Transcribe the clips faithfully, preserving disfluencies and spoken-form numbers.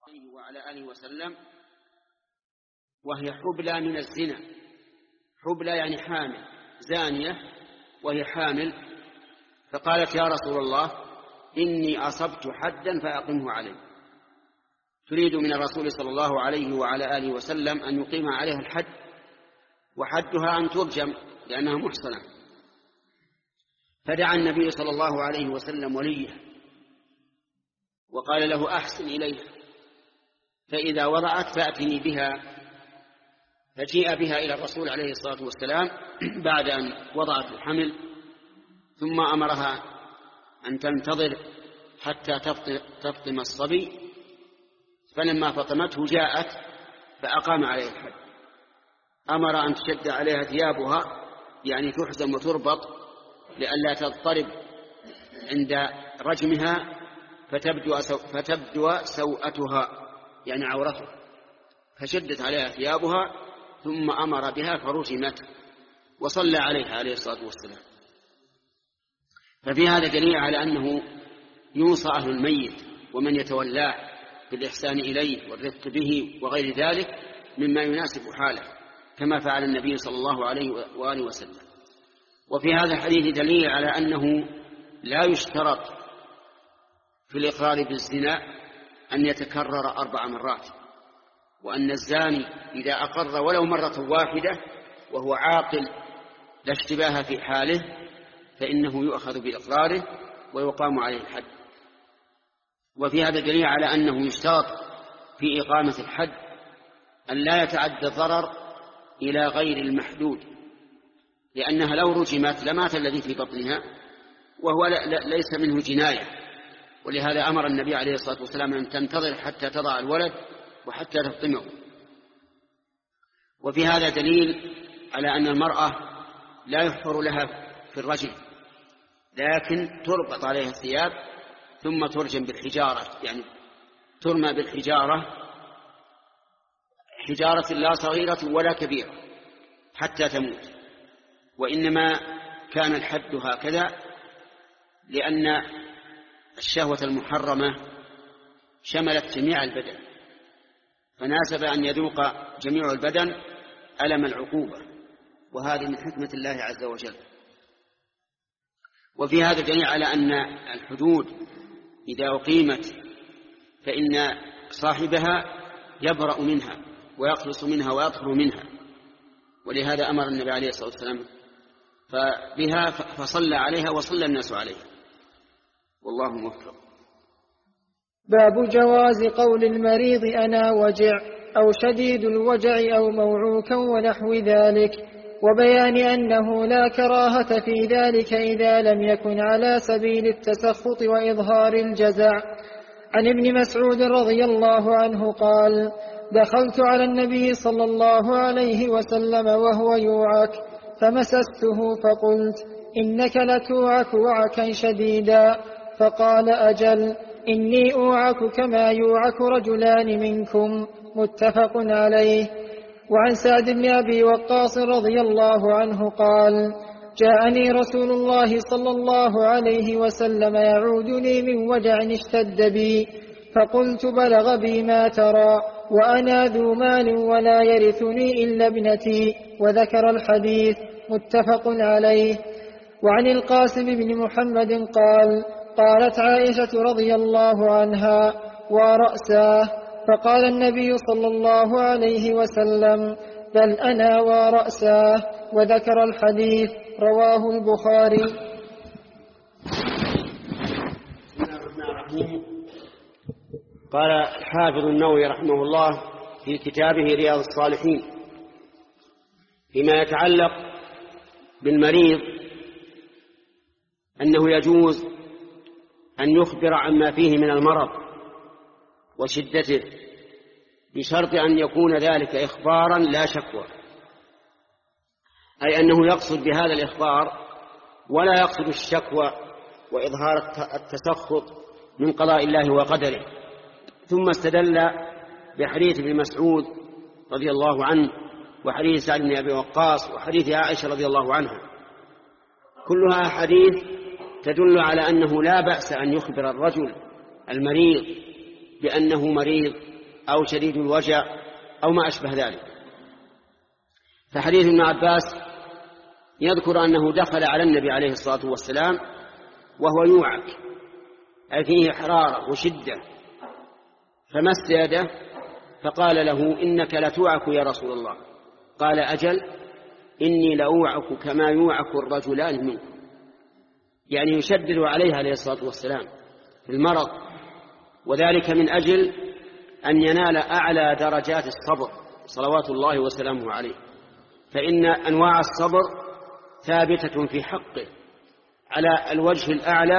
وعلى آله وسلم وهي حبلى من الزنا. حبلى يعني حامل، زانية وهي حامل، فقالت يا رسول الله إني أصبت حدا فأقمه علي. تريد من الرسول صلى الله عليه وعلى آله وسلم أن يقيم عليها الحد، وحدها أن ترجم لأنها محصنة. فدعا النبي صلى الله عليه وسلم وليه وقال له أحسن إليها، فإذا وضعت فأتني بها. فجيء بها إلى الرسول عليه الصلاة والسلام بعد أن وضعت الحمل، ثم أمرها أن تنتظر حتى تفطم الصبي، فلما فطمته جاءت فأقام عليه الحد. أمر أن تشد عليها ثيابها، يعني تحزم وتربط لئلا تضطرب عند رجمها فتبدو, سو... فتبدو سوءتها يعني عورتها، فشدت عليها ثيابها ثم أمر بها فرجمت، وصلى عليها عليه الصلاة والسلام. ففي هذا دليل على أنه يوصى أهل الميت ومن يتولاه بالإحسان إليه والرفق به وغير ذلك مما يناسب حاله، كما فعل النبي صلى الله عليه وآله وسلم. وفي هذا الحديث دليل على أنه لا يشترط في الإقرار بالزنا أن يتكرر أربع مرات، وأن الزاني إذا أقر ولو مرة واحدة وهو عاقل لا اشتباه في حاله فإنه يؤخذ بإقراره ويقام عليه الحد. وفي هذا دليل على أنه يشترط في إقامة الحد أن لا يتعدى الضرر إلى غير المحدود، لأنها لو رجمت لمات الذي في بطنها وهو ليس منه جناية، ولهذا أمر النبي عليه الصلاة والسلام أن تنتظر حتى تضع الولد وحتى تفطمه. وفي هذا دليل على أن المرأة لا يحفر لها في الرجم، لكن تربط عليها الثياب ثم ترجم بالحجارة، يعني ترمى بالحجارة، حجارة لا صغيرة ولا كبيرة حتى تموت. وإنما كان الحد هكذا لأن الشهوة المحرمة شملت جميع البدن، فناسب أن يذوق جميع البدن ألم العقوبة، وهذه من حكمة الله عز وجل. وفي هذا دليل على أن الحدود إذا أقيمت فإن صاحبها يبرأ منها ويخلص منها ويطهر منها، ولهذا أمر النبي عليه الصلاة والسلام فبها فصلى عليها وصلى الناس عليها، والله موفق. باب جواز قول المريض أنا وجع أو شديد الوجع أو موعوكا ونحو ذلك، وبيان أنه لا كراهة في ذلك إذا لم يكن على سبيل التسخط وإظهار الجزع. عن ابن مسعود رضي الله عنه قال: دخلت على النبي صلى الله عليه وسلم وهو يوعك فمسسته فقلت: إنك لتوعك وعكا شديدا. فقال: أجل، إني أوعك كما يوعك رجلان منكم. متفق عليه. وعن سعد بن أبي وقاص رضي الله عنه قال: جاءني رسول الله صلى الله عليه وسلم يعودني من وجع اشتد بي، فقلت: بلغ بي ما ترى، وأنا ذو مال ولا يرثني إلا ابنتي، وذكر الحديث. متفق عليه. وعن القاسم بن محمد قال: قالت عائشة رضي الله عنها: ورأساه. فقال النبي صلى الله عليه وسلم: بل أنا ورأساه، وذكر الحديث. رواه البخاري. قال الحافظ النووي رحمه الله في كتابه رياض الصالحين فيما يتعلق بالمريض أنه يجوز أن يخبر عما فيه من المرض وشدته، بشرط أن يكون ذلك إخبارا لا شكوى، أي أنه يقصد بهذا الإخبار ولا يقصد الشكوى وإظهار التسخط من قضاء الله وقدره. ثم استدل بحديث ابن مسعود رضي الله عنه وحديث سعد بن أبي وقاص وحديث عائشة رضي الله عنها، كلها حديث تدل على أنه لا بأس أن يخبر الرجل المريض بأنه مريض أو شديد الوجع أو ما أشبه ذلك. فحديث ابن عباس يذكر أنه دخل على النبي عليه الصلاة والسلام وهو يوعك، أي فيه حرارة وشدة، فمس يده فقال له: إنك لتوعك يا رسول الله. قال: أجل، إني لأوعك كما يوعك الرجلان منكم، يعني يشدد عليها عليه الصلاة والسلام في المرض، وذلك من أجل أن ينال أعلى درجات الصبر صلوات الله وسلامه عليه، فإن أنواع الصبر ثابتة في حقه على الوجه الأعلى،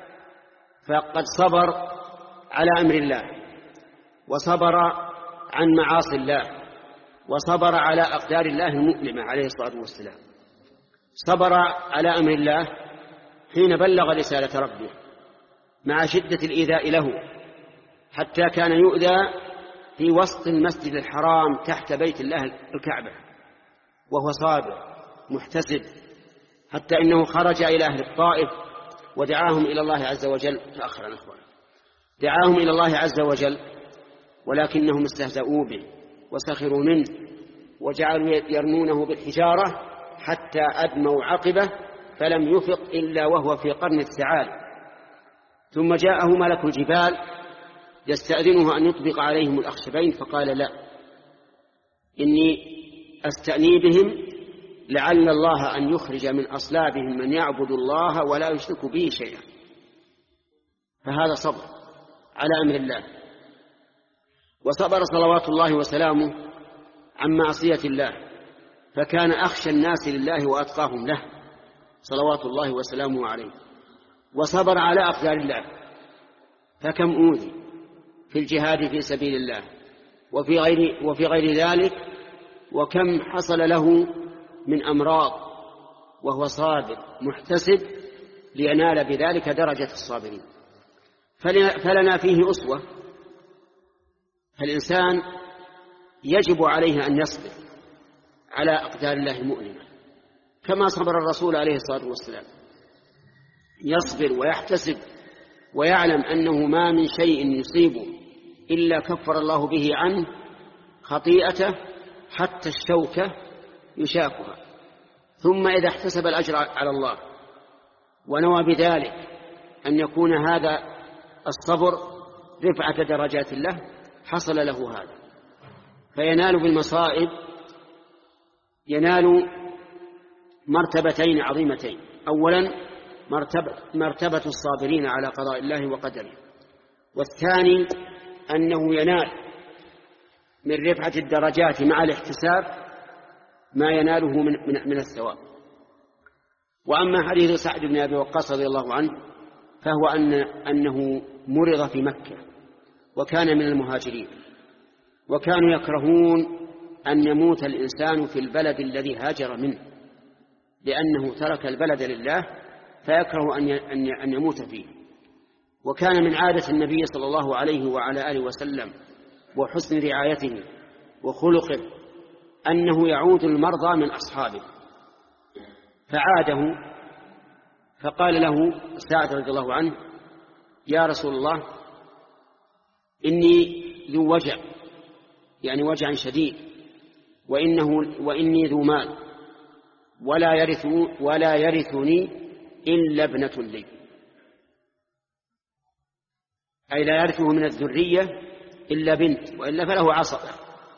فقد صبر على أمر الله، وصبر عن معاصي الله، وصبر على أقدار الله المؤلمة عليه الصلاة والسلام. صبر على أمر الله حين بلغ رسالة ربه مع شدة الإيذاء له، حتى كان يؤذى في وسط المسجد الحرام تحت بيت الله الكعبة وهو صابر محتسب، حتى إنه خرج إلى أهل الطائف ودعاهم إلى الله عز وجل. تأخر أخوان دعاهم إلى الله عز وجل، ولكنهم استهزأوا به وسخروا منه وجعلوا يرمونه بالحجارة حتى أدموا عقبه، فلم يفق إلا وهو في قرن الثعالب. ثم جاءه ملك الجبال يستأذنه أن يطبق عليهم الأخشبين، فقال: لا، إني أستأني بهم لعل الله أن يخرج من أصلابهم من يعبد الله ولا يشرك به شيئا. فهذا صبر على أمر الله. وصبر صلوات الله وسلامه عن معصية الله، فكان أخشى الناس لله وأتقاهم له صلوات الله وسلامه عليه. وصبر على أقدار الله، فكم أوذي في الجهاد في سبيل الله وفي غير, وفي غير ذلك، وكم حصل له من أمراض وهو صابر محتسب لينال بذلك درجة الصابرين. فلنا فيه أسوة. فالإنسان يجب عليه أن يصبر على أقدار الله المؤلمة كما صبر الرسول عليه الصلاة والسلام، يصبر ويحتسب ويعلم أنه ما من شيء يصيبه إلا كفر الله به عنه خطيئته حتى الشوكة يشاكها. ثم إذا احتسب الأجر على الله ونوى بذلك أن يكون هذا الصبر رفعة درجات الله، حصل له هذا، فينال بالمصائب ينال مرتبتين عظيمتين. أولا مرتبة, مرتبة الصابرين على قضاء الله وقدره، والثاني أنه ينال من رفعة الدرجات مع الاحتساب ما يناله من, من, من الثواب. وأما حديث سعد بن أبي وقاص رضي الله عنه فهو أن أنه مرض في مكة وكان من المهاجرين، وكانوا يكرهون أن يموت الإنسان في البلد الذي هاجر منه، لأنه ترك البلد لله فيكره أن يموت فيه. وكان من عادة النبي صلى الله عليه وعلى آله وسلم وحسن رعايته وخلقه أنه يعود المرضى من أصحابه، فعاده فقال له سعد رضي الله عنه: يا رسول الله، إني ذو وجع، يعني وجع شديد، وإنه وإني ذو مال، ولا يرث ولا يرثني إلا ابنة لي، أي لا يرثه من الذرية إلا بنت، وإلا فله عصبة،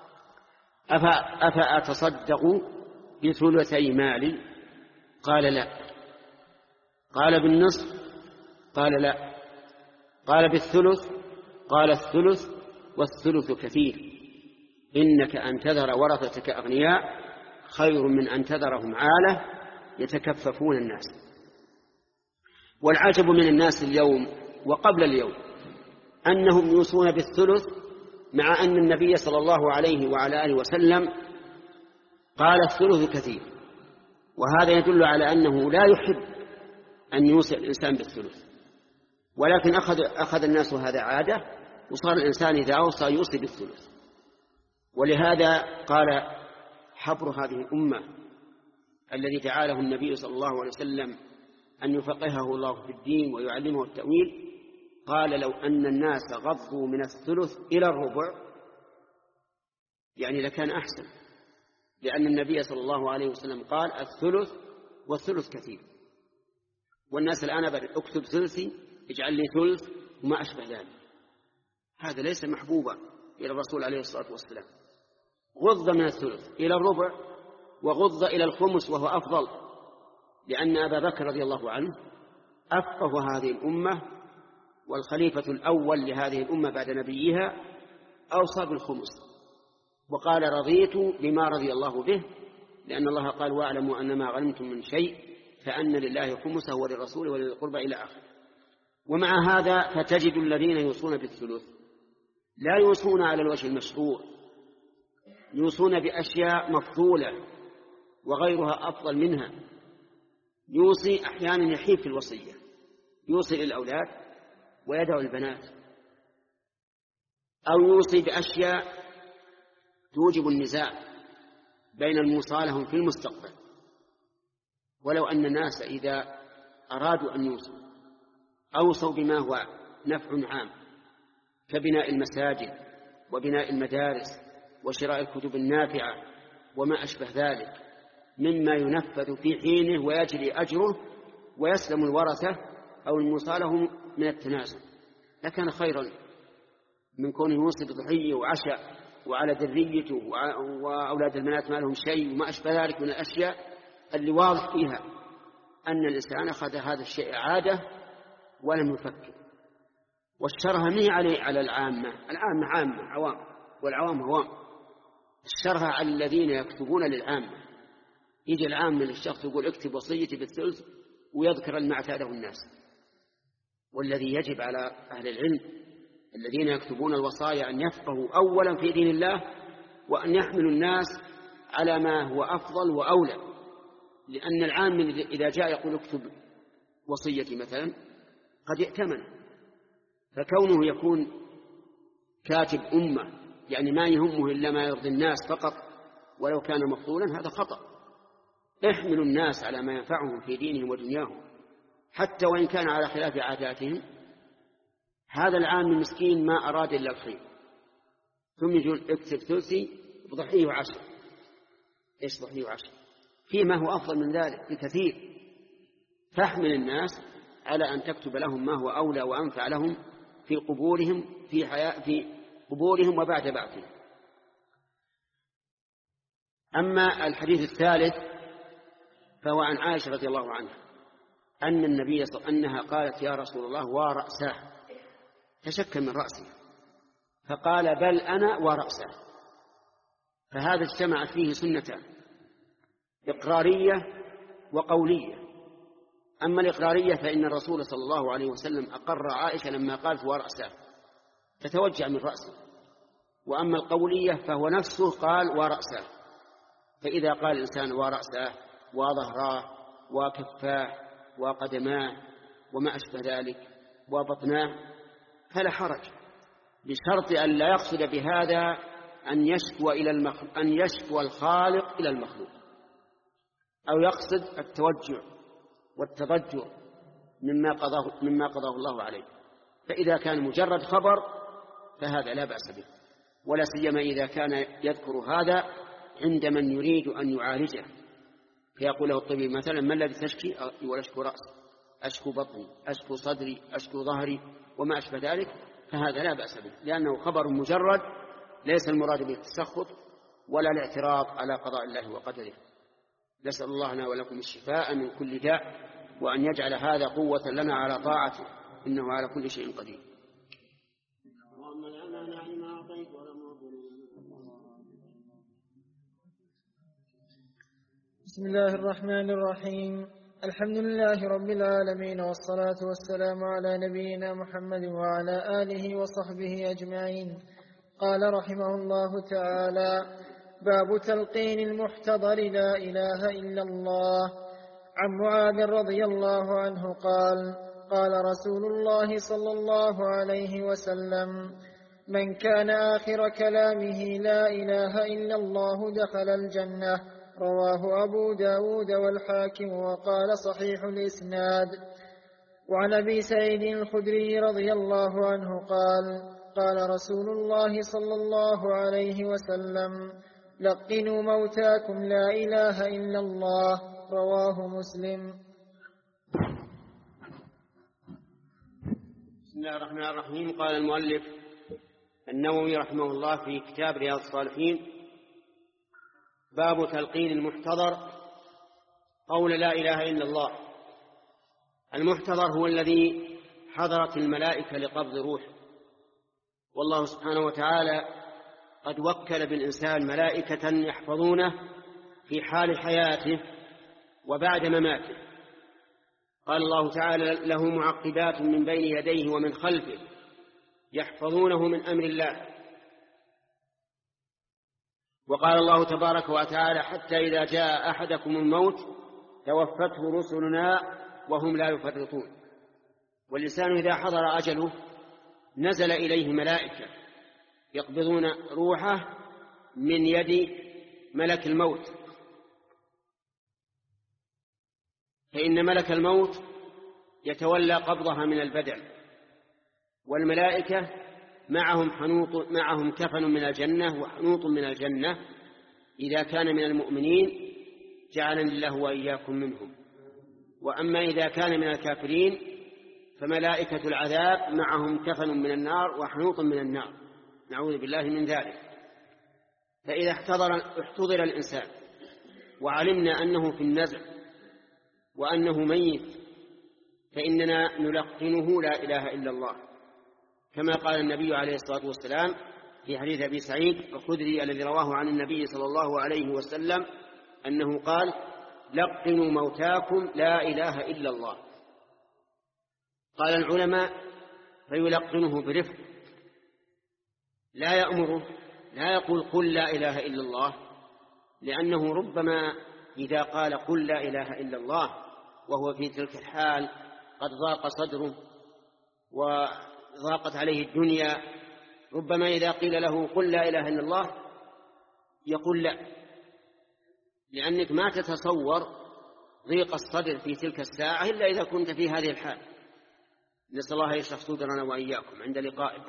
أفأتصدق بثلثي مالي؟ قال: لا. قال: بالنصف؟ قال: لا. قال: بالثلث؟ قال: الثلث، والثلث كثير، إنك أن تذر ورثتك أغنياء خير من أن تذرهم عالة يتكففون الناس. والعجب من الناس اليوم وقبل اليوم أنهم يوصون بالثلث، مع أن النبي صلى الله عليه وعلى آله وسلم قال: الثلث كثير. وهذا يدل على أنه لا يحب أن يوصي الإنسان بالثلث، ولكن أخذ, أخذ الناس هذا عادة، وصار الإنسان إذا أوصى يوصي بالثلث. ولهذا قال حبر هذه الأمة الذي دعا له النبي صلى الله عليه وسلم أن يفقهه الله في الدين ويعلمه التأويل، قال: لو أن الناس غضوا من الثلث إلى الربع يعني لكان أحسن، لأن النبي صلى الله عليه وسلم قال الثلث والثلث كثير. والناس الآن بدأ اكتب ثلثي اجعل لي ثلث وما أشبه ذلك، هذا ليس محبوبا إلى الرسول عليه الصلاة والسلام. غض من الثلث إلى الربع وغض إلى الخمس وهو أفضل، لأن أبا بكر رضي الله عنه أفقه هذه الأمة والخليفة الأول لهذه الأمة بعد نبيها أوصى بالخمس وقال رضيت بما رضي الله به، لأن الله قال واعلموا أن ما غنمتم من شيء فأن لله خمسه وللرسول ولذي القربى إلى آخره. ومع هذا فتجد الذين يوصون بالثلث لا يوصون على الوجه المشروع، يوصون بأشياء مفضولة وغيرها أفضل منها. يوصي أحيانا يحيف في الوصية، يوصي للأولاد ويدعو البنات، أو يوصي بأشياء توجب النزاع بين الموصى لهم في المستقبل. ولو أن الناس إذا أرادوا أن يوصوا أوصوا بما هو نفع عام كبناء المساجد وبناء المدارس وشراء الكتب النافعة وما أشبه ذلك مما ينفذ في حينه ويجري أجره ويسلم الورثة أو الموصى لهم من التنازل، لكان خيرا من كونه يوصي بضحية وعشاء وعلى ذريته وأولاد البنات ما لهم شيء وما أشبه ذلك من الأشياء اللي واضح فيها أن الإنسان أخذ هذا الشيء عادة ولم يفكر. والشرها ما عليه على العامة، العامة عامة عوام والعوام هوام، الشرها على الذين يكتبون للعامة. يجي العامة للشخص يقول اكتب وصيتي بالثلث ويذكر المعتاده الناس. والذي يجب على أهل العلم الذين يكتبون الوصايا أن يفقهوا أولا في دين الله وأن يحملوا الناس على ما هو أفضل وأولى، لأن العام إذا جاء يقول اكتب وصيتي مثلا قد ائتمن، فكونه يكون كاتب أمة يعني ما يهمه إلا ما يرضي الناس فقط ولو كان مفضولا هذا خطأ. احملوا الناس على ما ينفعهم في دينهم ودنياهم حتى وإن كان على خلاف عاداتهم. هذا العام المسكين ما أراد إلا الخير، ثم يقول اكتب ثلثي بضحيه وعشر. ايش ضحيه وعشر؟ فيما هو أفضل من ذلك بكثير. فاحمل الناس على أن تكتب لهم ما هو أولى وأنفع لهم في قبورهم في حياة في قبورهم وبعد بعثهم. أما الحديث الثالث فهو عن عائشة رضي الله عنها أن النبي صلى الله عليه وسلم أنها قالت يا رسول الله ورأسه، تشكل من رأسه فقال بل أنا ورأسه. فهذا اجتمع فيه سنتان إقرارية وقولية. أما الإقرارية فإن الرسول صلى الله عليه وسلم أقر عائشة لما قالت ورأسه تتوجع من رأسه. وأما القولية فهو نفسه قال ورأسه. فإذا قال الإنسان ورأسه وظهراه وكفاه وقدماه وما أشبه ذلك وبطناه فلا حرج، بشرط أن لا يقصد بهذا أن يشكو إلى المخلوق أن يشكو الخالق إلى المخلوق، أو يقصد التوجع والتضجر مما قضاه مما قضاه الله عليه. فإذا كان مجرد خبر فهذا لا بأس به، ولا سيما إذا كان يذكر هذا عند من يريد أن يعالجه، فيقول له الطبيب مثلا ما الذي تشكي؟ يقول أشكو رأسي، أشكو بطني، أشكو صدري، أشكو ظهري وما أشبه ذلك، فهذا لا بأس به، لأنه خبر مجرد ليس المراد به التسخط ولا الاعتراض على قضاء الله وقدره. نسأل الله لنا ولكم الشفاء من كل داء، وأن يجعل هذا قوة لنا على طاعته، إنه على كل شيء قدير. بسم الله الرحمن الرحيم. الحمد لله رب العالمين، والصلاة والسلام على نبينا محمد وعلى آله وصحبه أجمعين. قال رحمه الله تعالى: باب تلقين المحتضر لا إله إلا الله. عن معاذ رضي الله عنه قال: قال رسول الله صلى الله عليه وسلم: من كان آخر كلامه لا إله إلا الله دخل الجنة. رواه أبو داود والحاكم وقال صحيح الإسناد. وعن أبي سعيد الخدري رضي الله عنه قال: قال رسول الله صلى الله عليه وسلم: لقنوا موتاكم لا إله إلا الله. رواه مسلم. بسم الله الرحمن الرحيم. قال المؤلف النووي رحمه الله في كتاب رياض الصالحين: باب تلقين المحتضر قول لا إله إلا الله. المحتضر هو الذي حضرت الملائكة لقبض روح، والله سبحانه وتعالى قد وكل بالإنسان ملائكة يحفظونه في حال حياته وبعد مماته. قال الله تعالى: له معقبات من بين يديه ومن خلفه يحفظونه من أمر الله. وقال الله تبارك وتعالى: حتى إذا جاء أحدكم الموت توفته رسلنا وهم لا يفرطون. والإنسان إذا حضر أجله نزل إليه ملائكة يقبضون روحه من يد ملك الموت، فإن ملك الموت يتولى قبضها من البدن، والملائكة معهم حنوط معهم كفن من الجنة وحنوط من الجنة إذا كان من المؤمنين جعلني الله وإياكم منهم. وأما إذا كان من الكافرين فملائكة العذاب معهم كفن من النار وحنوط من النار، نعوذ بالله من ذلك. فإذا احتضر, احتضر الإنسان وعلمنا أنه في النزع وأنه ميت فإننا نلقنه لا إله إلا الله، كما قال النبي عليه الصلاة والسلام في حديث أبي سعيد الخدري الذي رواه عن النبي صلى الله عليه وسلم أنه قال: لقنوا موتاكم لا إله إلا الله. قال العلماء: فيلقنه برفق، لا يأمره، لا يقول قل لا إله إلا الله، لأنه ربما إذا قال قل لا إله إلا الله وهو في تلك الحال قد ضاق صدره وضاقت عليه الدنيا، ربما إذا قيل له قل لا إله إلا الله يقول لا، لأنك ما تتصور ضيق الصدر في تلك الساعة إلا إذا كنت في هذه الحال. نسأل الله يشرح صدرنا وإياكم عند لقائه.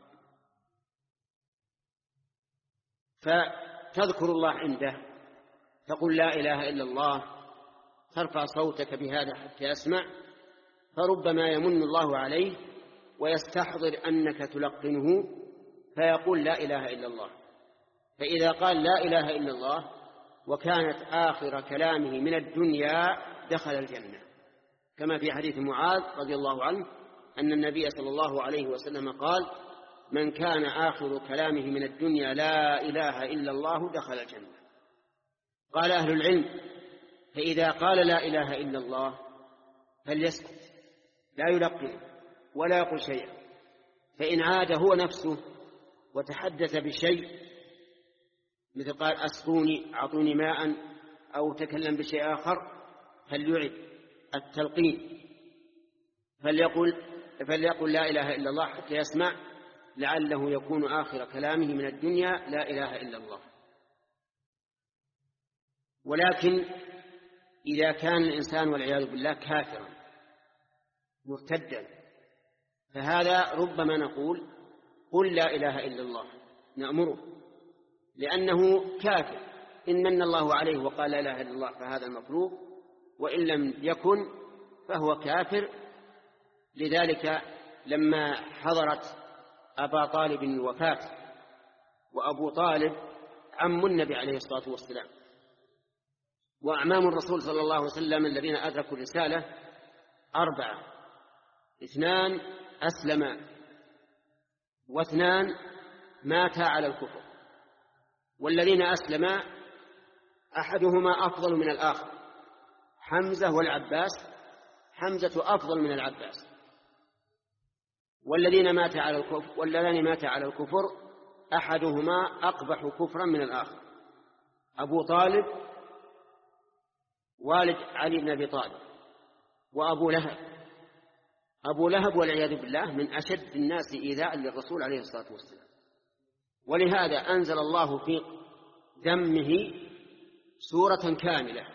فتذكر الله عنده، تقول لا إله إلا الله، ترفع صوتك بهذا حتى يسمع، فربما يمن الله عليه ويستحضر أنك تلقنه فيقول لا إله إلا الله. فإذا قال لا إله إلا الله وكانت آخر كلامه من الدنيا دخل الجنة، كما في حديث معاذ رضي الله عنه أن النبي صلى الله عليه وسلم قال: من كان آخر كلامه من الدنيا لا إله إلا الله دخل الجنة. قال أهل العلم: فإذا قال لا إله إلا الله فليسكت، لا يلقن ولا يقول شيئا، فإن عاد هو نفسه وتحدث بشيء مثل قال أسقوني أعطوني ماء أو تكلم بشيء آخر فليعد التلقين، فليقول, فليقول لا إله إلا الله حتى يسمع، لعله يكون آخر كلامه من الدنيا لا إله إلا الله. ولكن إذا كان الإنسان والعياذ بالله كافرا مرتدا فهذا ربما نقول قل لا إله إلا الله، نأمره، لأنه كافر. إن من الله عليه وقال لا إله إلا الله فهذا المفروض، وإن لم يكن فهو كافر. لذلك لما حضرت أبا طالب الوفاة، وأبو طالب عم النبي عليه الصلاة والسلام وأعمام الرسول صلى الله عليه وسلم الذين أدركوا الرسالة أربعة: اثنان أسلما، واثنان ماتا على الكفر. والذين أسلما أحدهما أفضل من الآخر، حمزة والعباس، حمزة أفضل من العباس. والذين مات على الكفر والذين مات على الكفر أحدهما أقبح كفرا من الآخر، أبو طالب والد علي بن أبي طالب، وأبو لهب. أبو لهب والعياذ بالله من أشد الناس إيذاء للرسول عليه الصلاة والسلام، ولهذا أنزل الله في ذمه سورة كاملة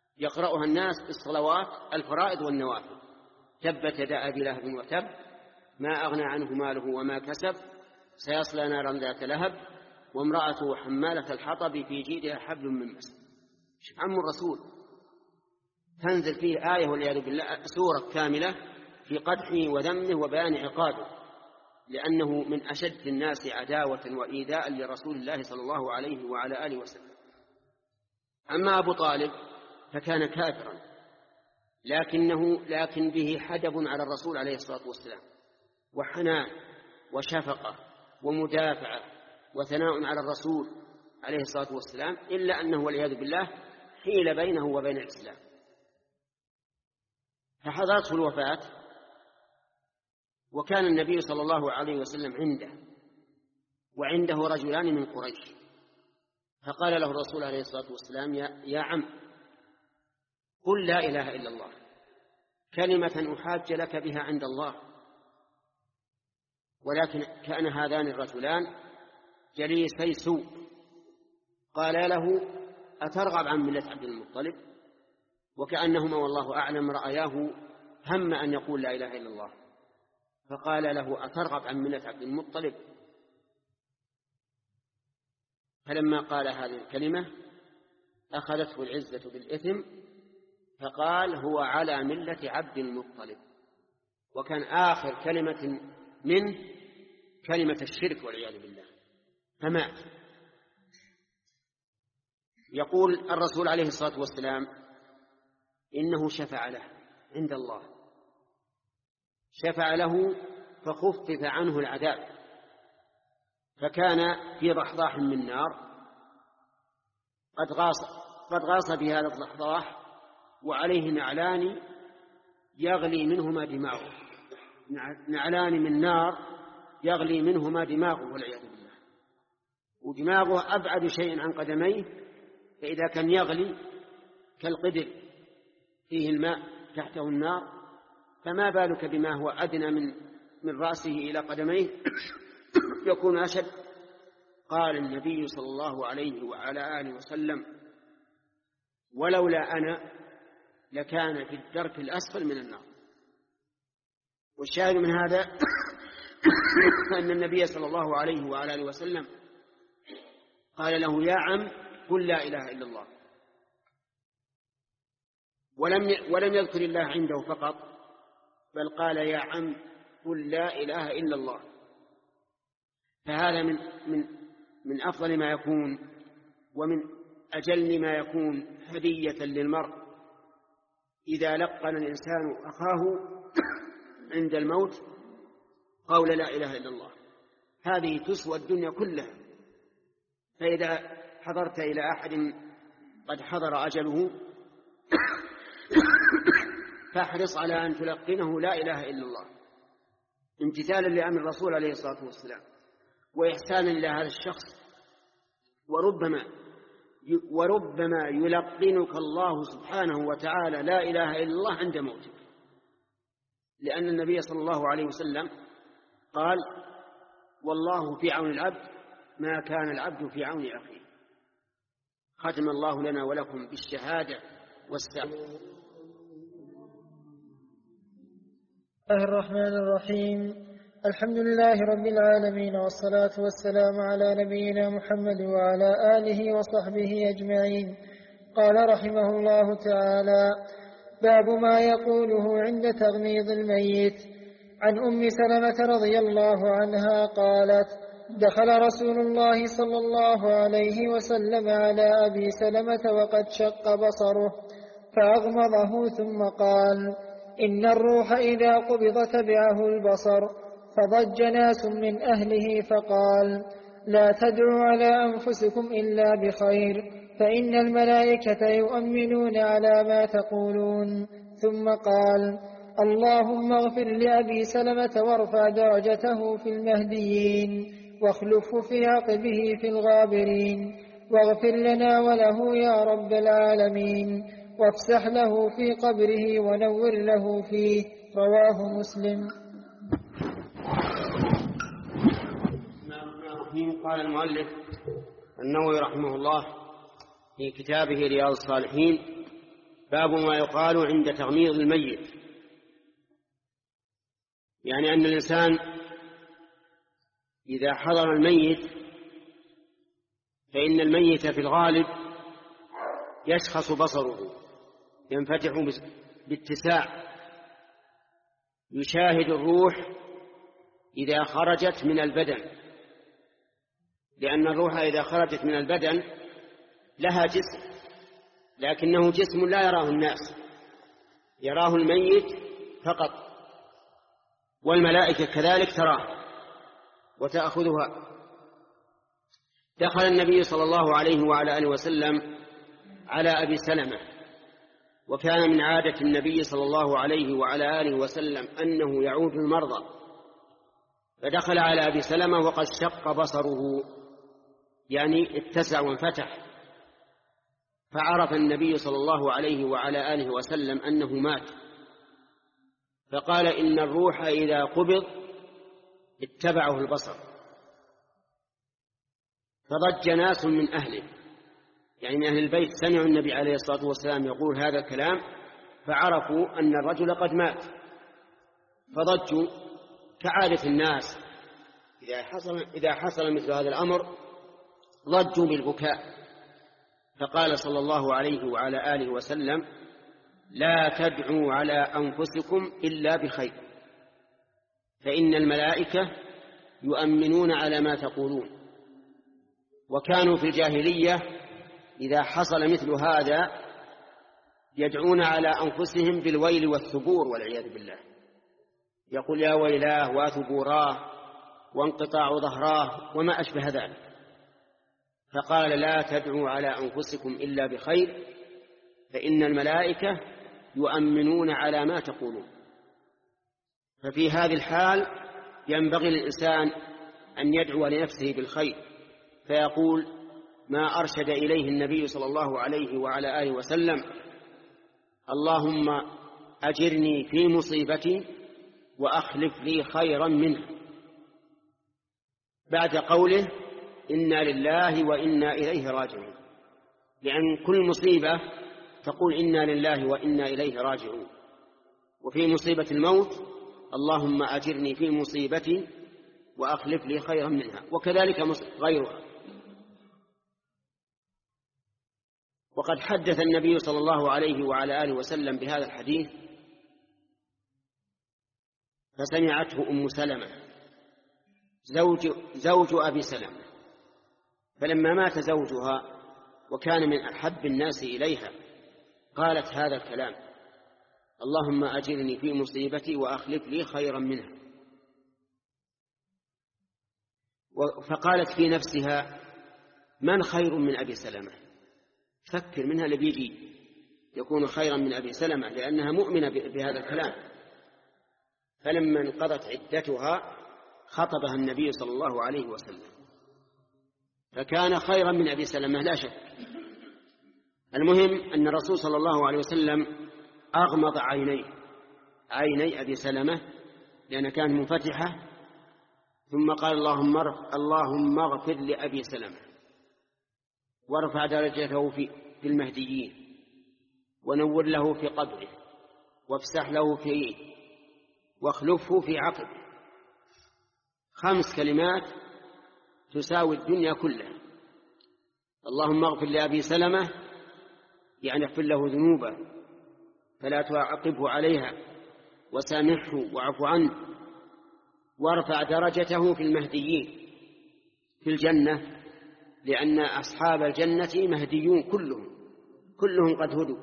يقرأها الناس في الصلوات الفرائض والنوافل: تبت يدا أبي لهب وتب ما أغنى عنه ماله وما كسب سيصلى نارا ذات لهب وامرأته حمالة الحطب في جيدها حبل من مسد. عم الرسول تنزل فيه آية والعياذ بالله سورة كاملة في قدحه وذمه وبيان عقابه، لأنه من أشد الناس عداوة وإيذاء لرسول الله صلى الله عليه وعلى آله وسلم. أما أبو طالب فكان كافرا، لكنه لكن به حدب على الرسول عليه الصلاة والسلام، وحنان وشفقة ومدافعة وثناء على الرسول عليه الصلاة والسلام، إلا أنه والعياذ بالله حيل بينه وبين الإسلام. فحضرته الوفاة وكان النبي صلى الله عليه وسلم عنده، وعنده رجلان من قريش، فقال له الرسول عليه الصلاة والسلام: يا, يا عم قل لا إله إلا الله كلمة أحاج لك بها عند الله. ولكن كان هذان الرجلان جليسي سوء، قال له: أترغب عن ملة عبد المطلب؟ وكأنهما والله أعلم رأياه هم أن يقول لا إله إلا الله، فقال له: أترغب عن ملة عبد المطلب؟ فلما قال هذه الكلمة أخذته العزة بالإثم، فقال: هو على ملة عبد المطلب. وكان آخر كلمة منه كلمة الشرك والعياذ بالله، فمات. يقول الرسول عليه الصلاة والسلام: إنه شفع له عند الله، شفع له فخفف عنه العذاب، فكان في ضحضاح من نار قد غاص قد غاص بهذا الضحضاح وعليه نعلان يغلي منهما دماغه، نعلان من نار يغلي منهما دماغه والعياذ بالله، ودماغه أبعد شيء عن قدميه، فإذا كان يغلي كالقدر فيه الماء تحته النار، فما بالك بما هو أدنى من من رأسه إلى قدميه يكون أشد. قال النبي صلى الله عليه وعلى آله وسلم: ولولا أنا لكان في الدرك الأسفل من النار. والشاهد من هذا أن النبي صلى الله عليه وعلى آله وسلم قال له: يا عم قل لا إله إلا الله، ولم ولم يذكر الله عنده فقط، بل قال: يا عم قل لا إله إلا الله. فهذا من من من أفضل ما يكون ومن أجل ما يكون هدية للمرء إذا لقن الإنسان أخاه عند الموت قول لا إله إلا الله. هذه تسوى الدنيا كلها. فإذا حضرت إلى أحد قد حضر أجله فاحرص على أن تلقنه لا إله إلا الله، امتثالا لأمر الرسول عليه الصلاة والسلام وإحسانا إلى هذا الشخص. وربما وربما يلقنك الله سبحانه وتعالى لا إله إلا الله عند موتك، لأن النبي صلى الله عليه وسلم قال: والله في عون العبد ما كان العبد في عون أخيه. ختم الله لنا ولكم بالشهادة والسلام. الله الرحمن الرحيم. الحمد لله رب العالمين، والصلاة والسلام على نبينا محمد وعلى آله وصحبه أجمعين. قال رحمه الله تعالى: باب ما يقوله عند تغميض الميت. عن أم سلمة رضي الله عنها قالت: دخل رسول الله صلى الله عليه وسلم على أبي سلمة وقد شق بصره فأغمضه ثم قال: إن الروح إذا قبض تبعه البصر. فضج ناس من أهله فقال: لا تدعوا على أنفسكم إلا بخير، فإن الملائكة يؤمنون على ما تقولون. ثم قال: اللهم اغفر لأبي سلمة وارفع درجته في المهديين واخلفه في عقبه في الغابرين، واغفر لنا وله يا رب العالمين، وافسح له في قبره ونور له فيه. رواه مسلم. قال المؤلف النووي رحمه الله في كتابه رياض الصالحين: باب ما يقال عند تغميض الميت. يعني أن الإنسان إذا حضر الميت فإن الميت في الغالب يشخص بصره، ينفتح باتساع، يشاهد الروح إذا خرجت من البدن، لأن الروح إذا خرجت من البدن لها جسم، لكنه جسم لا يراه الناس، يراه الميت فقط، والملائكة كذلك تراه وتأخذها. دخل النبي صلى الله عليه وعلى آله وسلم على أبي سلمة، وكان من عادة النبي صلى الله عليه وعلى آله وسلم أنه يعود المرضى، فدخل على أبي سلمة وقد شق بصره، يعني اتسع وانفتح، فعرف النبي صلى الله عليه وعلى آله وسلم أنه مات، فقال إن الروح إذا قبض اتبعه البصر. فضج ناس من أهله، يعني من أهل البيت، سمعوا النبي عليه الصلاة والسلام يقول هذا الكلام فعرفوا أن الرجل قد مات، فضجوا كعادة الناس إذا حصل, إذا حصل مثل هذا الأمر ضجوا بالبكاء. فقال صلى الله عليه وعلى آله وسلم: لا تدعوا على أنفسكم إلا بخير، فإن الملائكة يؤمنون على ما تقولون. وكانوا في الجاهلية إذا حصل مثل هذا يدعون على أنفسهم بالويل والثبور والعياذ بالله، يقول يا ويلاه وثبوراه وانقطاع ظهراه وما أشبه ذلك. فقال: لا تدعوا على أنفسكم إلا بخير، فإن الملائكة يؤمنون على ما تقولون. ففي هذه الحال ينبغي للإنسان أن يدعو لنفسه بالخير، فيقول ما أرشد إليه النبي صلى الله عليه وعلى آله وسلم: اللهم أجرني في مصيبتي وأخلف لي خيرا منها، بعد قوله إنا لله وإنا إليه راجعون، لأن كل مصيبة تقول إنا لله وإنا إليه راجعون. وفي مصيبة الموت: اللهم أجرني في مصيبتي وأخلف لي خيرا منها، وكذلك غيرها. وقد حدث النبي صلى الله عليه وعلى آله وسلم بهذا الحديث فسمعته أم سلمة زوج, زوج أبي سلمة، فلما مات زوجها وكان من أحب الناس إليها قالت هذا الكلام: اللهم أجرني في مصيبتي وأخلف لي خيرا منها. فقالت في نفسها: من خير من أبي سلمة؟ فكر منها اللي بيجي يكون خيرا من أبي سلمة، لأنها مؤمنة بهذا الكلام. فلما انقضت عدتها خطبها النبي صلى الله عليه وسلم، فكان خيرا من أبي سلمة لا شك. المهم أن الرسول صلى الله عليه وسلم أغمض عينيه عيني أبي سلمة لأنها كانت منفتحة، ثم قال: اللهم اللهم اغفر لأبي سلمة وارفع درجته في المهديين ونور له في قبره وافسح له فيه واخلفه في عقبه. خمس كلمات تساوي الدنيا كلها. اللهم اغفر لأبي سلمة يعني اغفر له ذنوبه فلا تعاقبه عليها، وسامحه واعف عنه، وارفع درجته في المهديين في الجنة، لأن أصحاب الجنة مهديون كلهم كلهم قد هدوا.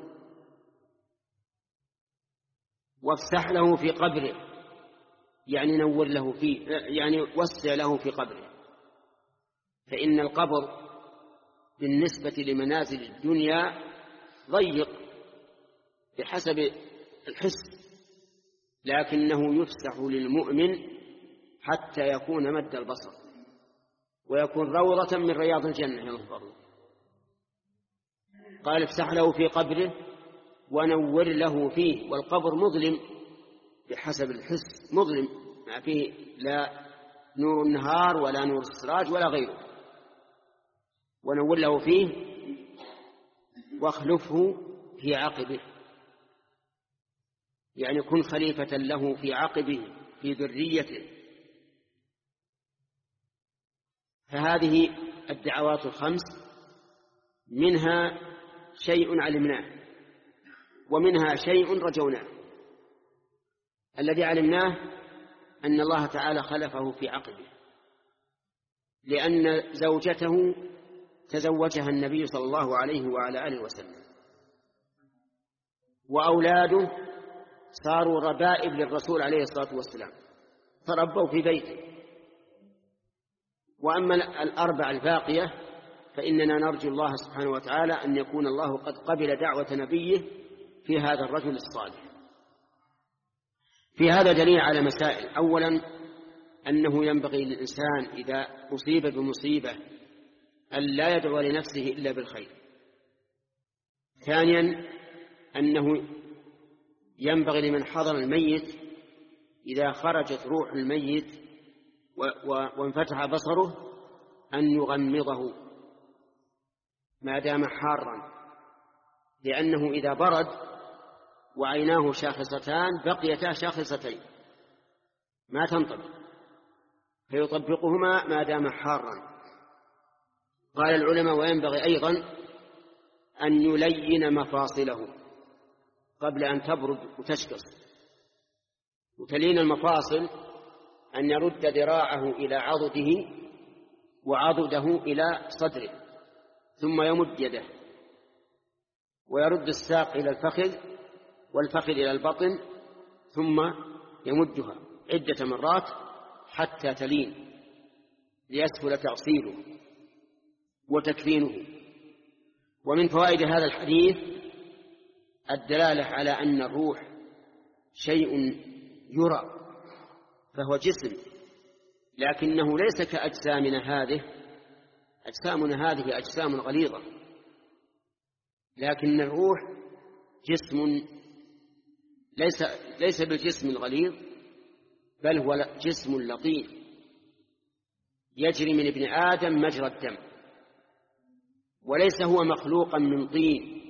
وافسح له في قبره يعني نور له فيه، يعني وسع له في قبره، فإن القبر بالنسبة لمنازل الدنيا ضيق بحسب الحس، لكنه يفسح للمؤمن حتى يكون مد البصر ويكون روضة من رياض الجنة ينظر. قال: افسح له في قبره ونور له فيه، والقبر مظلم بحسب الحس، مظلم ما فيه لا نور النهار ولا نور السراج ولا غيره. ونور له فيه واخلفه في عقبه، يعني كن خليفة له في عقبه في ذريته. فهذه الدعوات الخمس منها شيء علمناه ومنها شيء رجوناه. الذي علمناه أن الله تعالى خلفه في عقبه، لأن زوجته تزوجها النبي صلى الله عليه وعلى آله وسلم، وأولاده صاروا ربائب للرسول عليه الصلاة والسلام تربوا في بيته. وأما الأربع الباقية فإننا نرجو الله سبحانه وتعالى أن يكون الله قد قبل دعوة نبيه في هذا الرجل الصالح. في هذا دليل على مسائل. أولا أنه ينبغي للإنسان إذا أصيب بمصيبة أن لا يدعو لنفسه إلا بالخير. ثانيا أنه ينبغي لمن حضر الميت إذا خرجت روح الميت وانفتح بصره أن يغمضه ما دام حارا، لأنه إذا برد وعيناه شاخصتان بقيتا شاخصتين ما تنطبق، فيطبقهما ما دام حارا. قال العلماء وينبغي أيضا أن يلين مفاصله قبل أن تبرد وتشخص. وتلين المفاصل أن يرد ذراعه إلى عضده وعضده إلى صدره، ثم يمد يده ويرد الساق إلى الفخذ والفخذ إلى البطن، ثم يمدها عدة مرات حتى تلين ليسهل تأصيله وتكفينه. ومن فوائد هذا الحديث الدلالة على أن الروح شيء يرى، فهو جسم، لكنه ليس كأجسامنا هذه. أجسامنا هذه أجسام غليظة، لكن الروح جسم ليس ليس بالجسم الغليظ، بل هو جسم لطيف يجري من ابن آدم مجرى الدم، وليس هو مخلوقا من طين،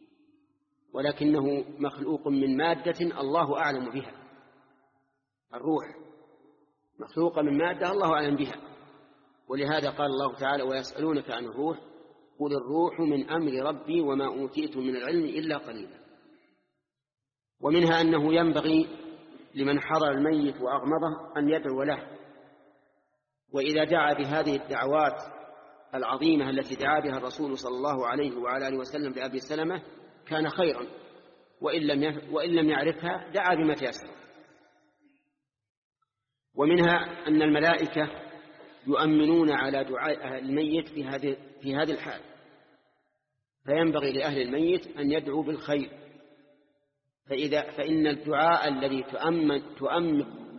ولكنه مخلوق من مادة الله أعلم بها. الروح مخلوقة من مادة الله أعلم بها، ولهذا قال الله تعالى ويسألونك عن الروح قل الروح من أمر ربي وما أوتيتم من العلم إلا قليلا. ومنها أنه ينبغي لمن حضر الميت وأغمضه أن يدعو له، وإذا دعا بهذه الدعوات العظيمة التي دعا بها الرسول صلى الله عليه وعلى آله وسلم لأبي سلمة كان خيرا، وإن لم وإن لم يعرفها دعا بما تيسر. ومنها أن الملائكة يؤمنون على دعاء أهل الميت في هذه في هذه الحال، فينبغي لأهل الميت أن يدعوا بالخير، فإذا فإن الدعاء الذي تؤمن تؤمن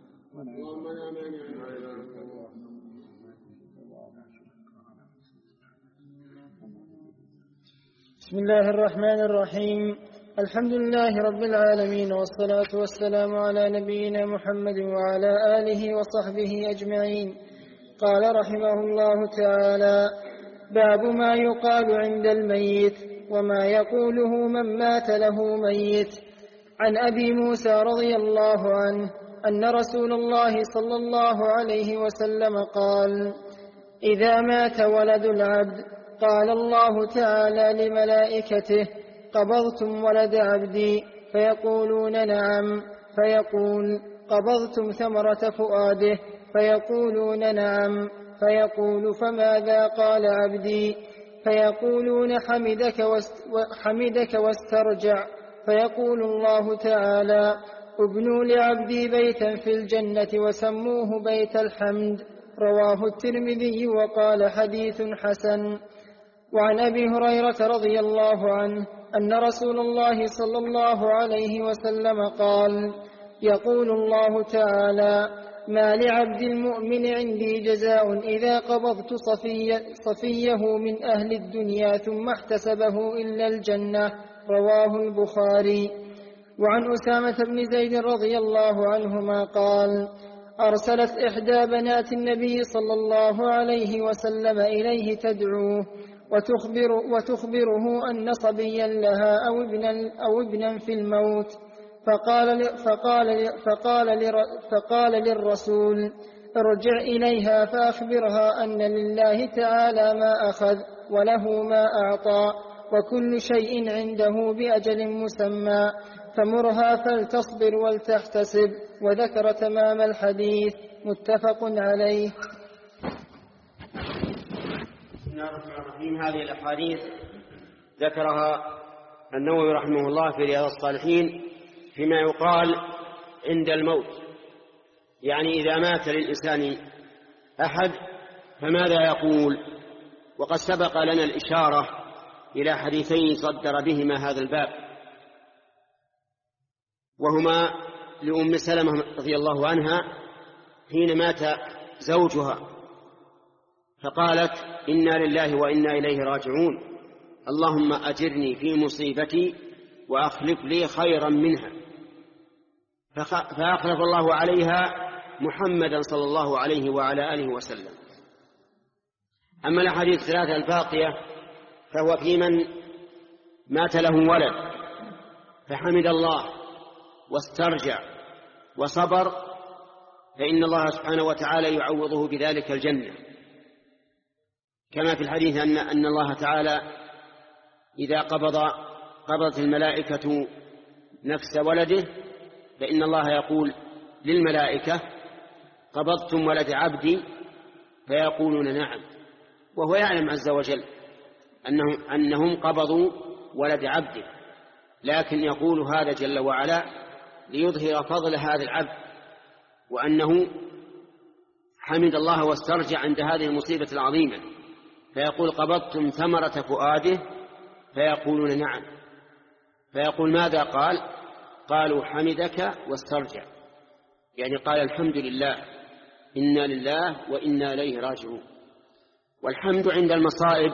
بسم الله الرحمن الرحيم. الحمد لله رب العالمين، والصلاة والسلام على نبينا محمد وعلى آله وصحبه أجمعين. قال رحمه الله تعالى: باب ما يقال عند الميت وما يقوله من مات له ميت. عن أبي موسى رضي الله عنه أن رسول الله صلى الله عليه وسلم قال: إذا مات ولد العبد قال الله تعالى لملائكته: قبضتم ولد عبدي؟ فيقولون: نعم. فيقول: قبضتم ثمرة فؤاده؟ فيقولون: نعم. فيقول: فماذا قال عبدي؟ فيقولون: حمدك, واست حمدك واسترجع. فيقول الله تعالى: ابنوا لعبدي بيتا في الجنة وسموه بيت الحمد. رواه الترمذي وقال: حديث حسن. وعن أبي هريرة رضي الله عنه أن رسول الله صلى الله عليه وسلم قال: يقول الله تعالى: ما لعبد المؤمن عندي جزاء إذا قبضت صفي صفيه من أهل الدنيا ثم احتسبه إلا الجنة. رواه البخاري. وعن أسامة بن زيد رضي الله عنهما قال: أرسلت إحدى بنات النبي صلى الله عليه وسلم إليه تدعوه وتخبر وتخبره أن صبيا لها أو ابنا, أو ابنا في الموت، فقال, فقال, فقال, فقال للرسول ارجع إليها فأخبرها أن لله تعالى ما أخذ وله ما أعطى وكل شيء عنده بأجل مسمى فمرها فلتصبر ولتحتسب. وذكر تمام الحديث. متفق عليه. بسم الله الرحمن الرحيم. هذه الأحاديث ذكرها النووي رحمه الله في رياض الصالحين فيما يقال عند الموت، يعني إذا مات للإنسان أحد فماذا يقول. وقد سبق لنا الإشارة إلى حديثين صدر بهما هذا الباب، وهما لأم سلمة رضي الله عنها حين مات زوجها فقالت إنا لله وإنا إليه راجعون، اللهم أجرني في مصيبتي وأخلف لي خيرا منها، فأخلف الله عليها محمدا صلى الله عليه وعلى آله وسلم. أما الأحاديث الثلاثة الباقية فهو في من مات له ولد فحمد الله واسترجع وصبر، فإن الله سبحانه وتعالى يعوضه بذلك الجنة، كما في الحديث أن, أن الله تعالى إذا قبض قبضت الملائكة نفس ولده فإن الله يقول للملائكة قبضتم ولد عبدي؟ فيقولون نعم، وهو يعلم عز وجل أنهم, أنهم قبضوا ولد عبده، لكن يقول هذا جل وعلا ليظهر فضل هذا العبد وأنه حمد الله واسترجع عند هذه المصيبة العظيمة، فيقول قبضتم ثمرة فؤاده؟ فيقولون نعم، فيقول ماذا قال؟ قالوا حمدك واسترجع، يعني قال الحمد لله إنا لله وإنا إليه راجعون. والحمد عند المصائب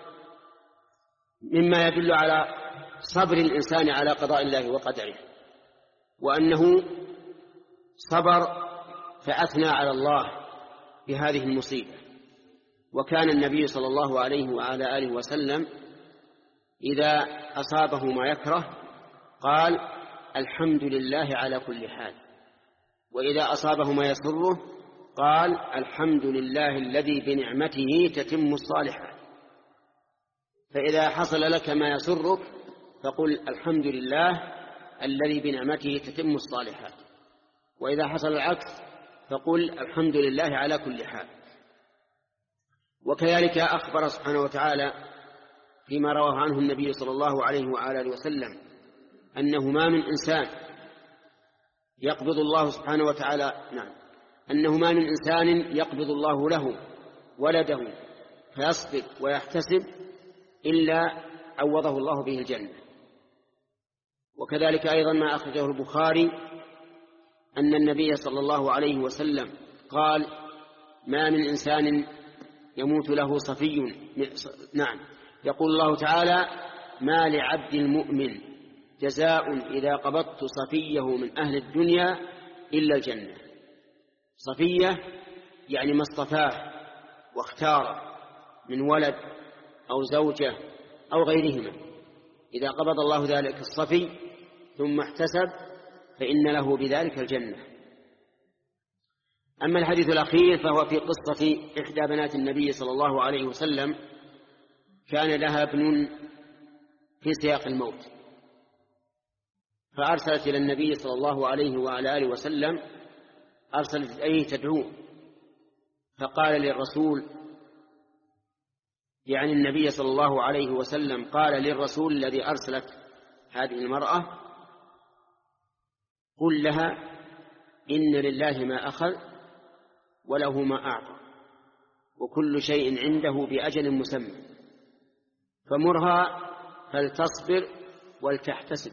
مما يدل على صبر الإنسان على قضاء الله وقدره، وأنه صبر فأثنى على الله بهذه المصيبة. وكان النبي صلى الله عليه وعلى آله وسلم إذا أصابه ما يكره قال الحمد لله على كل حال، وإذا أصابه ما يسره قال الحمد لله الذي بنعمته تتم الصالحات. فإذا حصل لك ما يسرك فقل الحمد لله الذي بنعمته تتم الصالحات، وإذا حصل العكس فقل الحمد لله على كل حال. وكذلك أخبر سبحانه وتعالى فيما رواه عنه النبي صلى الله عليه وآله وسلم أنه ما من إنسان يقبض الله سبحانه وتعالى نعم أنه ما من إنسان يقبض الله له ولده فيصبر ويحتسب إلا عوضه الله به الجنة. وكذلك أيضا ما أخرجه البخاري أن النبي صلى الله عليه وسلم قال ما من إنسان يموت له صفي نعم يقول الله تعالى ما لعبد المؤمن جزاء إذا قبضت صفيه من أهل الدنيا إلا الجنة. صفية يعني ما اصطفاه واختار من ولد أو زوجة أو غيرهما، إذا قبض الله ذلك الصفي ثم احتسب فإن له بذلك الجنة. أما الحديث الأخير فهو في قصة إحدى بنات النبي صلى الله عليه وسلم، كان لها ابن في سياق الموت، فأرسلت إلى النبي صلى الله عليه وعلى آله وسلم أرسلت إليه تدعوه، فقال للرسول يعني النبي صلى الله عليه وسلم قال للرسول الذي أرسلت هذه المرأة قل لها إن لله ما أخذ وله ما أعطى وكل شيء عنده بأجل مسمى، فمرها فلتصبر ولتحتسب،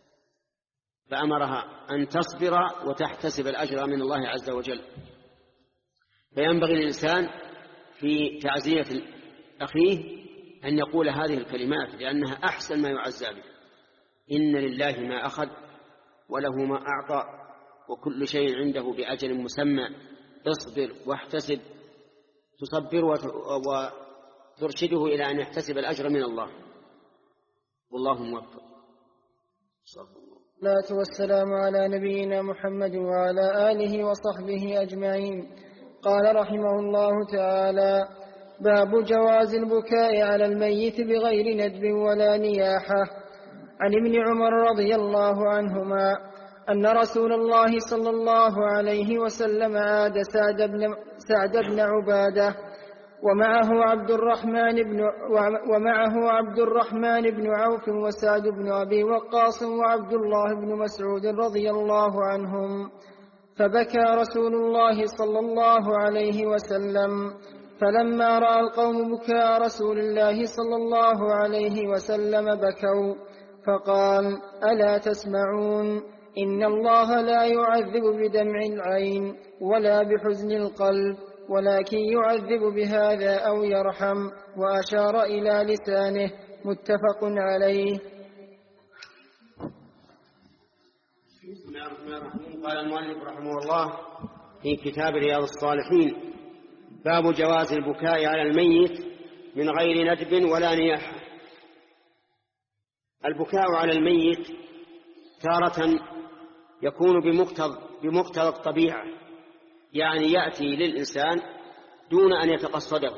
فأمرها أن تصبر وتحتسب الأجر من الله عز وجل. فينبغي للإنسان في تعزية أخيه أن يقول هذه الكلمات لأنها أحسن ما يعزى به، إن لله ما أخذ وله ما أعطى وكل شيء عنده بأجل مسمى، اصبر واحتسب، تصبر وترشده إلى أن يحتسب الأجر من الله، والله موفق. والصلاة والسلام على نبينا محمد وعلى آله وصحبه أجمعين. قال رحمه الله تعالى: باب جواز البكاء على الميت بغير ندب ولا نياحة. عن ابن عمر رضي الله عنهما أن رسول الله صلى الله عليه وسلم عاد سعد بن, سعد بن عبادة ومعه عبد الرحمن بن ومعه عبد الرحمن بن عوف وسعد بن أبي وقاص وعبد الله بن مسعود رضي الله عنهم، فبكى رسول الله صلى الله عليه وسلم، فلما رأى القوم بكاء رسول الله صلى الله عليه وسلم بكوا، فقال: ألا تسمعون؟ إن الله لا يعذب بدمع العين ولا بحزن القلب، ولكن يعذب بهذا أو يرحم، وأشار إلى لسانه. متفق عليه. بسم الله الرحمن الرحيم. قال المؤلف رحمه الله في كتاب رياض الصالحين: باب جواز البكاء على الميت من غير ندب ولا نياحة. البكاء على الميت تارة يكون بمقتضى بمقتضى الطبيعة، يعني يأتي للإنسان دون أن يتقصده،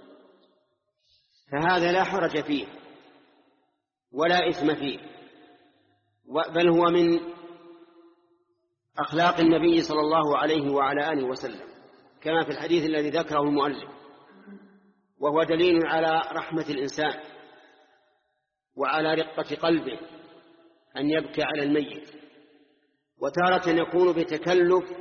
فهذا لا حرج فيه ولا إثم فيه، بل هو من أخلاق النبي صلى الله عليه وعلى آله وسلم، كما في الحديث الذي ذكره المؤلف، وهو دليل على رحمة الإنسان وعلى رقة قلبه أن يبكي على الميت. وتارة يكون بتكلف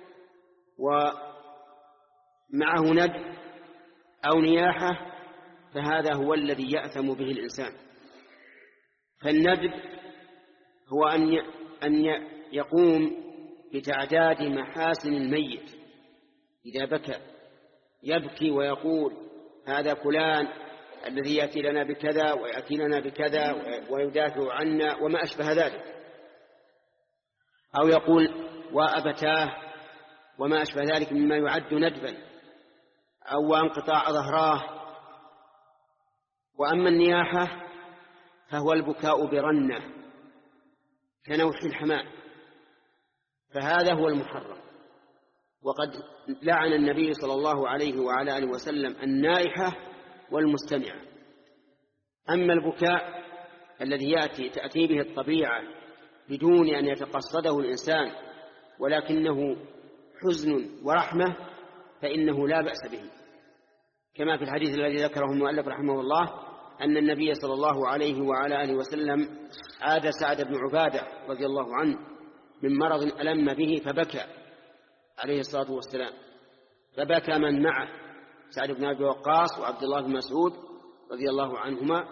ومعه ندب أو نياحة، فهذا هو الذي يأثم به الإنسان. فالندب هو أن يقوم بتعداد محاسن الميت إذا بكى، يبكي ويقول: هذا فلان الذي يأتي لنا بكذا ويأتي لنا بكذا ويدافع عنا وما أشبه ذلك، أو يقول: وأبتاه وما أشبه ذلك مما يعد ندبا، أو انقطاع ظهراه. وأما النياحة فهو البكاء برنة كنوح الحمام، فهذا هو المحرم. وقد لعن النبي صلى الله عليه وعلى آله وسلم النائحة والمستمعة. أما البكاء الذي يأتي تأتي به الطبيعة بدون أن يتقصده الإنسان، ولكنه حزن ورحمة، فإنه لا بأس به، كما في الحديث الذي ذكره المؤلف رحمه الله أن النبي صلى الله عليه وعلى آله وسلم عاد سعد بن عبادة رضي الله عنه من مرض ألم به فبكى عليه الصلاة والسلام، فبكى من معه سعد بن أبي وقاص وعبد الله بن مسعود رضي الله عنهما،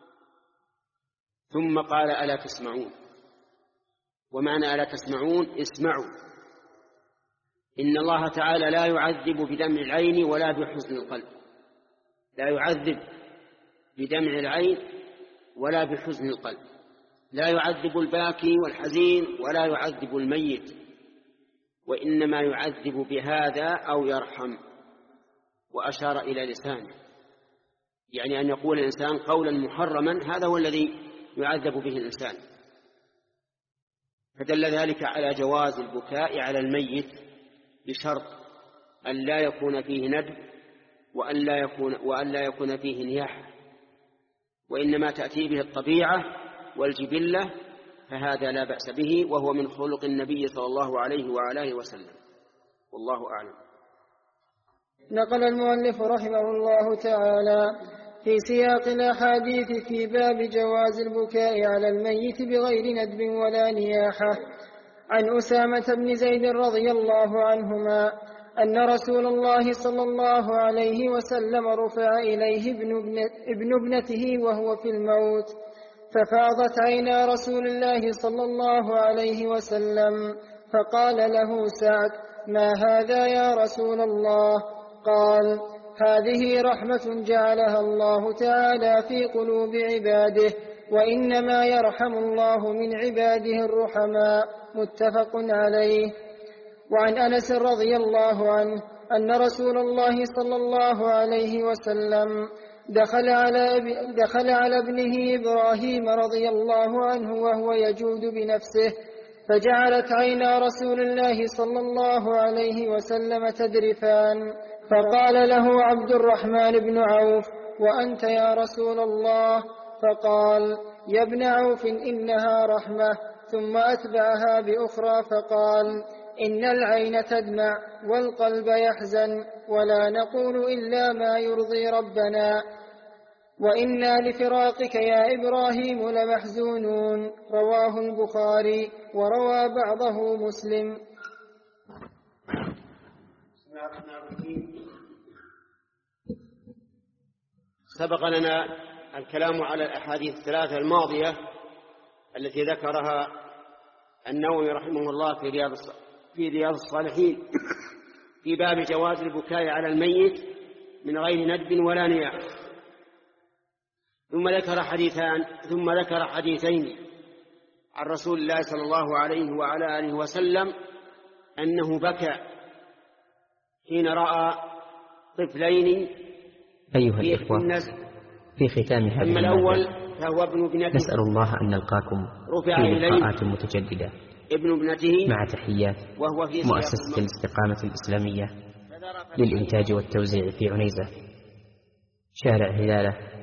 ثم قال: ألا تسمعون؟ ومعنى ألا تسمعون اسمعوا، إن الله تعالى لا يعذب بدمع العين ولا بحزن القلب، لا يعذب بدمع العين ولا بحزن القلب، لا يعذب الباكي والحزين ولا يعذب الميت، وإنما يعذب بهذا أو يرحم. وأشار إلى لسانه، يعني أن يقول الإنسان قولا محرما، هذا هو الذي يعذب به الإنسان. فدل ذلك على جواز البكاء على الميت بشرط أن لا يكون فيه ندب وأن لا يكون, وأن لا يكون فيه نياحة، وإنما تأتي به الطبيعة والجبلة، فهذا لا بأس به، وهو من خلق النبي صلى الله عليه وعلى آله وسلم. والله أعلم. نقل المؤلف رحمه الله تعالى في سياق الأحاديث في باب جواز البكاء على الميت بغير ندب ولا نياحة عن أسامة بن زيد رضي الله عنهما أن رسول الله صلى الله عليه وسلم رفع إليه ابن, ابن ابنته وهو في الموت، ففاضت عينا رسول الله صلى الله عليه وسلم، فقال له سعد: ما هذا يا رسول الله؟ قال: هذه رحمة جعلها الله تعالى في قلوب عباده، وإنما يرحم الله من عباده الرحماء. متفق عليه. وعن أنس رضي الله عنه أن رسول الله صلى الله عليه وسلم دخل على, دخل على ابنه إبراهيم رضي الله عنه وهو يجود بنفسه، فجعلت عينا رسول الله صلى الله عليه وسلم تذرفان، فقال له عبد الرحمن بن عوف: وأنت يا رسول الله؟ فقال: يا ابن عوف إنها رحمة. ثم أتبعها بأخرى فقال: إن العين تدمع والقلب يحزن، ولا نقول إلا ما يرضي ربنا، وإنا لفراقك يا إبراهيم لمحزونون. رواه البخاري وروى بعضه مسلم. سبق لنا الكلام على الأحاديث الثلاثة الماضية التي ذكرها النووي رحمه الله في رياض في رياض الصالحين في باب جواز البكاء على الميت من غير ندب ولا نياح. ثم ذكر حديثان ثم ذكر حديثين عن رسول الله صلى الله عليه وعلى آله وسلم أنه بكى حين رأى طفلين أيها الإخوة، في ختام هذه أما الأول فهو ابن ابنته، نسأل الله أن نلقاكم في لقاءات متجددة ابن ابنته مع تحيات وهو في مؤسسة الاستقامة الإسلامية للإنتاج والتوزيع في عنيزة، شارع هلالة،